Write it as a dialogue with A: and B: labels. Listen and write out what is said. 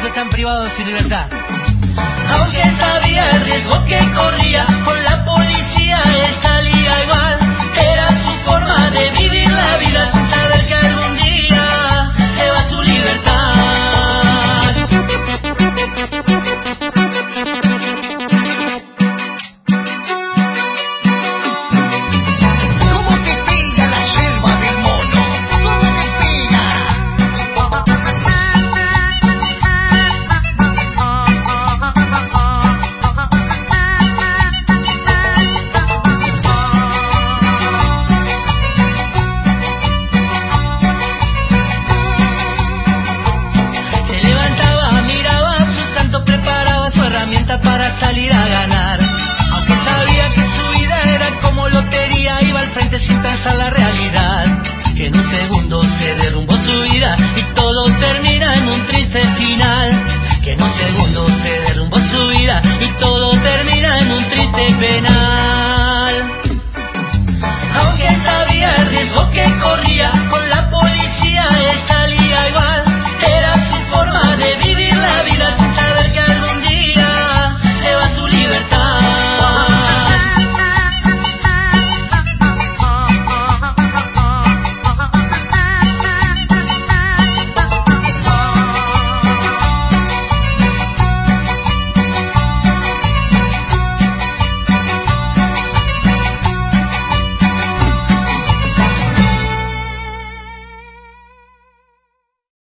A: están privados de su libertad. Aunque sabía el riesgo que corría, con la policía él salía igual. Era su forma de vivir la vida, sin saber que algún día se va su libertad.
B: ¿Cómo te pega la yerba del mono? ¿Cómo te pega?
A: Se levantaba, miraba a su santo, preparaba su herramienta para salir a ganar. Aunque sabía que su vida era como lotería, iba al frente sin pensar la